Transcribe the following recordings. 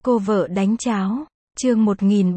Cô vợ đánh cháo. Chương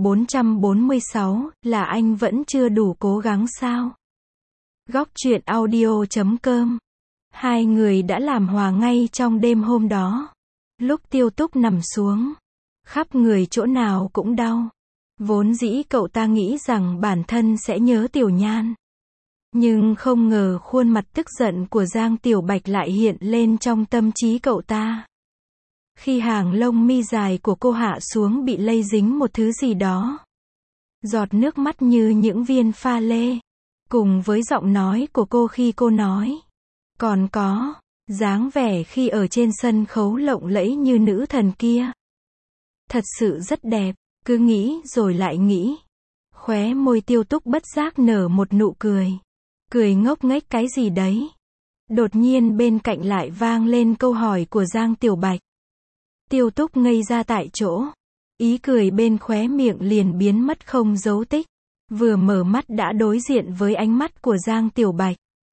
1446, là anh vẫn chưa đủ cố gắng sao? Góc truyện audio.com. Hai người đã làm hòa ngay trong đêm hôm đó. Lúc Tiêu Túc nằm xuống, khắp người chỗ nào cũng đau. Vốn dĩ cậu ta nghĩ rằng bản thân sẽ nhớ Tiểu Nhan. Nhưng không ngờ khuôn mặt tức giận của Giang Tiểu Bạch lại hiện lên trong tâm trí cậu ta. Khi hàng lông mi dài của cô hạ xuống bị lây dính một thứ gì đó. Giọt nước mắt như những viên pha lê. Cùng với giọng nói của cô khi cô nói. Còn có, dáng vẻ khi ở trên sân khấu lộng lẫy như nữ thần kia. Thật sự rất đẹp, cứ nghĩ rồi lại nghĩ. Khóe môi Tiêu Túc bất giác nở một nụ cười. Cười ngốc nghếch cái gì đấy. Đột nhiên bên cạnh lại vang lên câu hỏi của Giang Tiểu Bạch. Tiêu Túc ngây ra tại chỗ. Ý cười bên khóe miệng liền biến mất không dấu tích. Vừa mở mắt đã đối diện với ánh mắt của Giang Tiểu Bạch.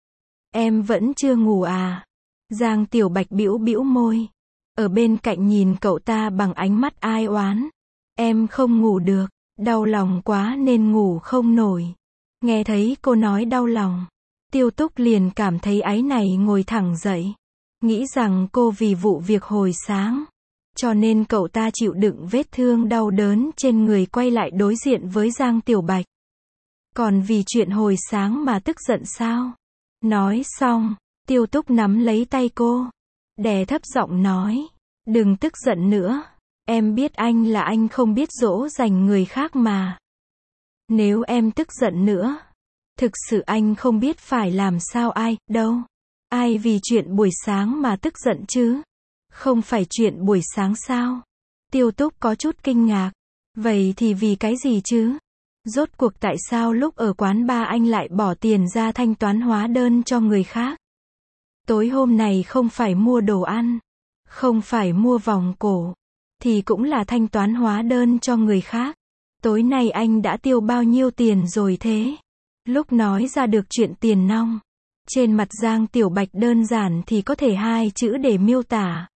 Em vẫn chưa ngủ à? Giang Tiểu Bạch bĩu bĩu môi. Ở bên cạnh nhìn cậu ta bằng ánh mắt ai oán. Em không ngủ được, đau lòng quá nên ngủ không nổi. Nghe thấy cô nói đau lòng. Tiêu Túc liền cảm thấy áy náy ngồi thẳng dậy. Nghĩ rằng cô vì vụ việc hồi sáng. Cho nên cậu ta chịu đựng vết thương đau đớn trên người quay lại đối diện với Giang Tiểu Bạch. Còn vì chuyện hồi sáng mà tức giận sao? Nói xong, Tiêu Túc nắm lấy tay cô. Đè thấp giọng nói. Đừng tức giận nữa. Em biết anh là anh không biết dỗ dành người khác mà. Nếu em tức giận nữa. Thực sự anh không biết phải làm sao đâu. Ai vì chuyện buổi sáng mà tức giận chứ? Không phải chuyện buổi sáng sao? Tiêu Túc có chút kinh ngạc. Vậy thì vì cái gì chứ? Rốt cuộc tại sao lúc ở quán bar anh lại bỏ tiền ra thanh toán hóa đơn cho người khác? Tối hôm này không phải mua đồ ăn, không phải mua vòng cổ, thì cũng là thanh toán hóa đơn cho người khác. Tối nay anh đã tiêu bao nhiêu tiền rồi thế? Lúc nói ra được chuyện tiền nong, trên mặt Giang Tiểu Bạch đơn giản thì có thể hai chữ để miêu tả.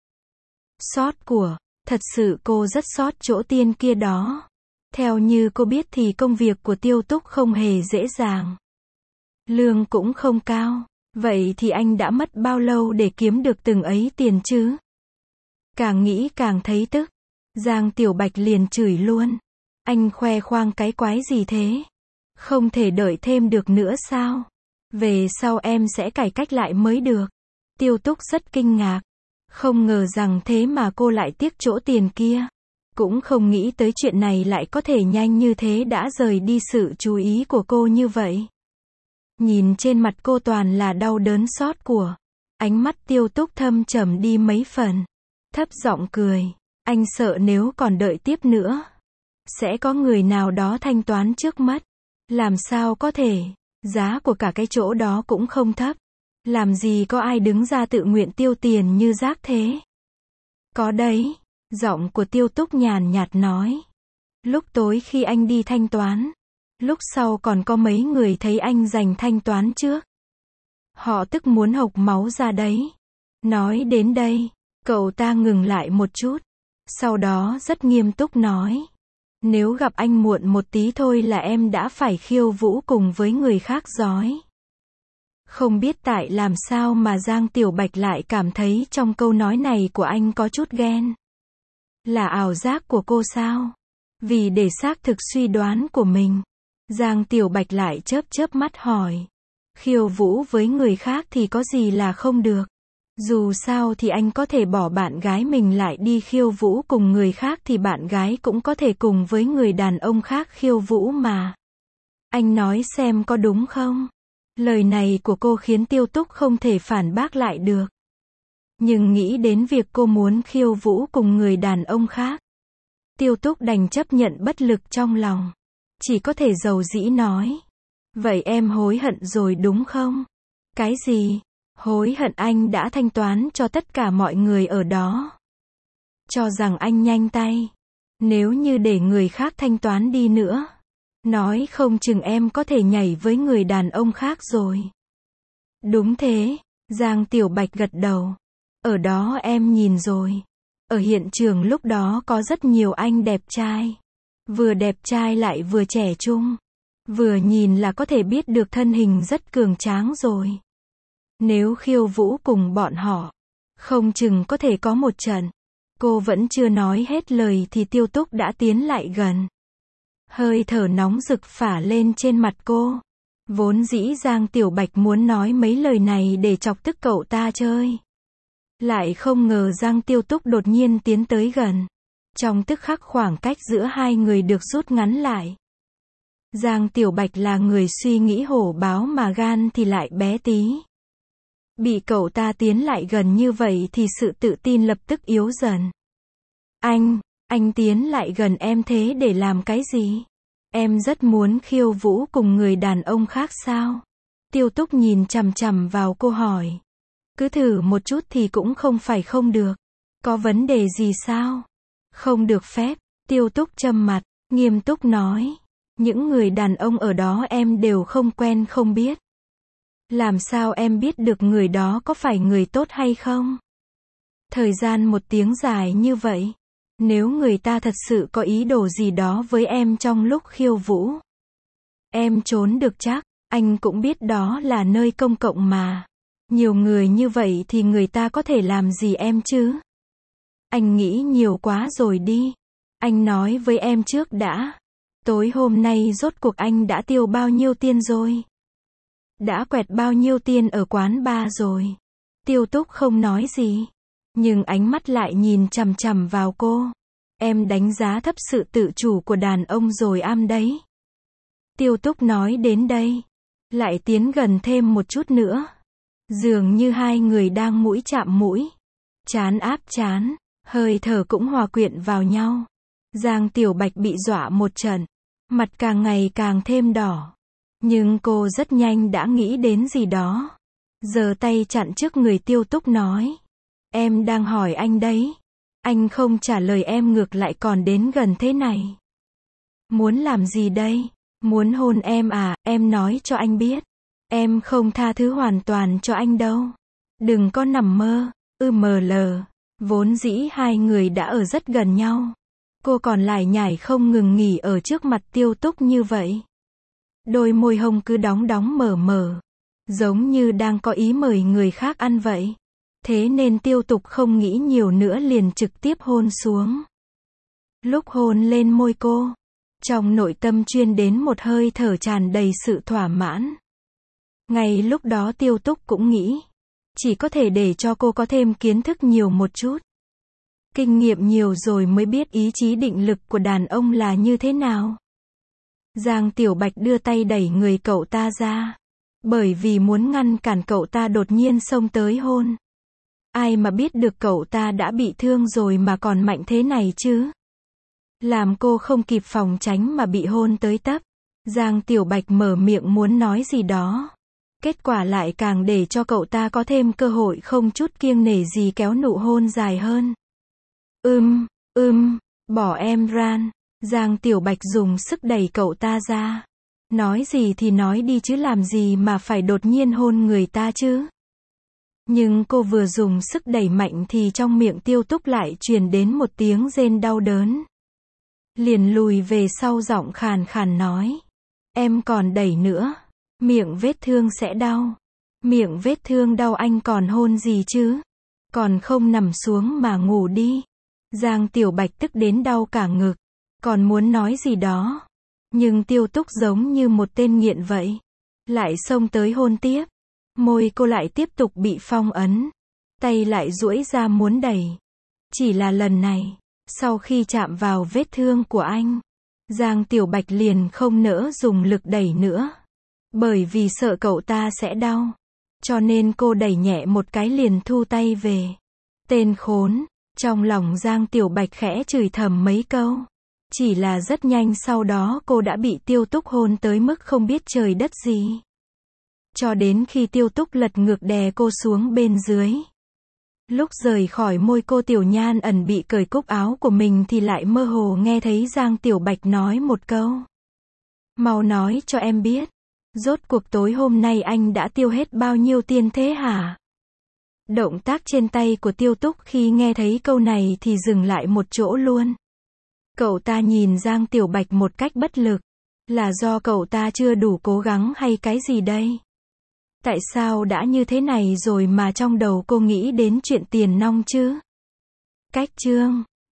Xót của, thật sự cô rất xót chỗ tiền kia đó. Theo như cô biết thì công việc của Tiêu Túc không hề dễ dàng. Lương cũng không cao. Vậy thì anh đã mất bao lâu để kiếm được từng ấy tiền chứ? Càng nghĩ càng thấy tức. Giang Tiểu Bạch liền chửi luôn. Anh khoe khoang cái quái gì thế? Không thể đợi thêm được nữa sao? Về sau em sẽ cải cách lại mới được. Tiêu Túc rất kinh ngạc. Không ngờ rằng thế mà cô lại tiếc chỗ tiền kia. Cũng không nghĩ tới chuyện này lại có thể nhanh như thế đã rời đi sự chú ý của cô như vậy. Nhìn trên mặt cô toàn là đau đớn xót của. Ánh mắt Tiêu Túc thâm trầm đi mấy phần. Thấp giọng cười. Anh sợ nếu còn đợi tiếp nữa. Sẽ có người nào đó thanh toán trước mất. Làm sao có thể. Giá của cả cái chỗ đó cũng không thấp. Làm gì có ai đứng ra tự nguyện tiêu tiền như rác thế. Có đấy. Giọng của Tiêu Túc nhàn nhạt nói. Lúc tối khi anh đi thanh toán. Lúc sau còn có mấy người thấy anh giành thanh toán trước. Họ tức muốn hộc máu ra đấy. Nói đến đây, cậu ta ngừng lại một chút. Sau đó rất nghiêm túc nói. Nếu gặp anh muộn một tí thôi là em đã phải khiêu vũ cùng với người khác rồi. Không biết tại làm sao mà Giang Tiểu Bạch lại cảm thấy trong câu nói này của anh có chút ghen. Là ảo giác của cô sao? Vì để xác thực suy đoán của mình, Giang Tiểu Bạch lại chớp chớp mắt hỏi. Khiêu vũ với người khác thì có gì là không được? Dù sao thì anh có thể bỏ bạn gái mình lại đi khiêu vũ cùng người khác thì bạn gái cũng có thể cùng với người đàn ông khác khiêu vũ mà. Anh nói xem có đúng không? Lời này của cô khiến Tiêu Túc không thể phản bác lại được. Nhưng nghĩ đến việc cô muốn khiêu vũ cùng người đàn ông khác. Tiêu Túc đành chấp nhận bất lực trong lòng. Chỉ có thể dầu dĩ nói. Vậy em hối hận rồi đúng không? Cái gì? Hối hận anh đã thanh toán cho tất cả mọi người ở đó. Cho rằng anh nhanh tay. Nếu như để người khác thanh toán đi nữa. Nói không chừng em có thể nhảy với người đàn ông khác rồi. Đúng thế. Giang Tiểu Bạch gật đầu. Ở đó em nhìn rồi. Ở hiện trường lúc đó có rất nhiều anh đẹp trai. Vừa đẹp trai lại vừa trẻ trung. Vừa nhìn là có thể biết được thân hình rất cường tráng rồi. Nếu khiêu vũ cùng bọn họ, không chừng có thể có một trận. Cô vẫn chưa nói hết lời thì Tiêu Túc đã tiến lại gần. Hơi thở nóng rực phả lên trên mặt cô. Vốn dĩ Giang Tiểu Bạch muốn nói mấy lời này để chọc tức cậu ta chơi. Lại không ngờ Giang Tiêu Túc đột nhiên tiến tới gần. Trong tức khắc khoảng cách giữa hai người được rút ngắn lại. Giang Tiểu Bạch là người suy nghĩ hổ báo mà gan thì lại bé tí. Bị cậu ta tiến lại gần như vậy thì sự tự tin lập tức yếu dần. Anh tiến lại gần em thế để làm cái gì? Em rất muốn khiêu vũ cùng người đàn ông khác sao? Tiêu Túc nhìn chằm chằm vào cô hỏi. Cứ thử một chút thì cũng không phải không được. Có vấn đề gì sao? Không được phép. Tiêu Túc trầm mặt, nghiêm túc nói. Những người đàn ông ở đó em đều không quen không biết. Làm sao em biết được người đó có phải người tốt hay không? Thời gian 1 tiếng dài như vậy. Nếu người ta thật sự có ý đồ gì đó với em trong lúc khiêu vũ, em trốn được chắc. Anh cũng biết đó là nơi công cộng mà. Nhiều người như vậy thì người ta có thể làm gì em chứ? Anh nghĩ nhiều quá rồi đi. Anh nói với em trước đã. Tối hôm nay rốt cuộc anh đã tiêu bao nhiêu tiền rồi? Đã quẹt bao nhiêu tiền ở quán bar rồi? Tiêu Túc không nói gì. Nhưng ánh mắt lại nhìn chằm chằm vào cô. Em đánh giá thấp sự tự chủ của đàn ông rồi am đấy. Tiêu Túc nói đến đây. Lại tiến gần thêm một chút nữa. Dường như hai người đang mũi chạm mũi. Trán áp trán. Hơi thở cũng hòa quyện vào nhau. Giang Tiểu Bạch bị dọa một trận. Mặt càng ngày càng thêm đỏ. Nhưng cô rất nhanh đã nghĩ đến gì đó. Giơ tay chặn trước người Tiêu Túc nói. Em đang hỏi anh đấy. Anh không trả lời em ngược lại còn đến gần thế này. Muốn làm gì đây? Muốn hôn em à? Em nói cho anh biết. Em không tha thứ hoàn toàn cho anh đâu. Đừng có nằm mơ. ML. Vốn dĩ hai người đã ở rất gần nhau. Cô còn lải nhải không ngừng nghỉ ở trước mặt Tiêu Túc như vậy. Đôi môi hồng cứ đóng đóng mở mở. Giống như đang có ý mời người khác ăn vậy. Thế nên Tiêu Túc không nghĩ nhiều nữa liền trực tiếp hôn xuống. Lúc hôn lên môi cô, trong nội tâm truyền đến một hơi thở tràn đầy sự thỏa mãn. Ngay lúc đó Tiêu Túc cũng nghĩ, chỉ có thể để cho cô có thêm kiến thức nhiều một chút. Kinh nghiệm nhiều rồi mới biết ý chí định lực của đàn ông là như thế nào. Giang Tiểu Bạch đưa tay đẩy người cậu ta ra. Bởi vì muốn ngăn cản cậu ta đột nhiên xông tới hôn. Ai mà biết được cậu ta đã bị thương rồi mà còn mạnh thế này chứ. Làm cô không kịp phòng tránh mà bị hôn tới tấp. Giang Tiểu Bạch mở miệng muốn nói gì đó. Kết quả lại càng để cho cậu ta có thêm cơ hội không chút kiêng nể gì kéo nụ hôn dài hơn. Bỏ em ran. Giang Tiểu Bạch dùng sức đẩy cậu ta ra. Nói gì thì nói đi chứ làm gì mà phải đột nhiên hôn người ta chứ. Nhưng cô vừa dùng sức đẩy mạnh thì trong miệng Tiêu Túc lại truyền đến một tiếng rên đau đớn. Liền lùi về sau giọng khàn khàn nói. Em còn đẩy nữa. Miệng vết thương sẽ đau. Miệng vết thương đau anh còn hôn gì chứ. Còn không nằm xuống mà ngủ đi. Giang Tiểu Bạch tức đến đau cả ngực. Còn muốn nói gì đó. Nhưng Tiêu Túc giống như một tên nghiện vậy. Lại xông tới hôn tiếp. Môi cô lại tiếp tục bị phong ấn. Tay lại duỗi ra muốn đẩy. Chỉ là lần này, sau khi chạm vào vết thương của anh, Giang Tiểu Bạch liền không nỡ dùng lực đẩy nữa. Bởi vì sợ cậu ta sẽ đau. Cho nên cô đẩy nhẹ một cái liền thu tay về. Tên khốn. Trong lòng Giang Tiểu Bạch khẽ chửi thầm mấy câu. Chỉ là rất nhanh sau đó cô đã bị Tiêu Túc hôn tới mức không biết trời đất gì. Cho đến khi Tiêu Túc lật ngược đè cô xuống bên dưới. Lúc rời khỏi môi cô Tiểu Nhan ẩn bị cởi cúc áo của mình thì lại mơ hồ nghe thấy Giang Tiểu Bạch nói một câu. Mau nói cho em biết. Rốt cuộc tối hôm nay anh đã tiêu hết bao nhiêu tiền thế hả? Động tác trên tay của Tiêu Túc khi nghe thấy câu này thì dừng lại một chỗ luôn. Cậu ta nhìn Giang Tiểu Bạch một cách bất lực. Là do cậu ta chưa đủ cố gắng hay cái gì đây? Tại sao đã như thế này rồi mà trong đầu cô nghĩ đến chuyện tiền nong chứ? Cách chương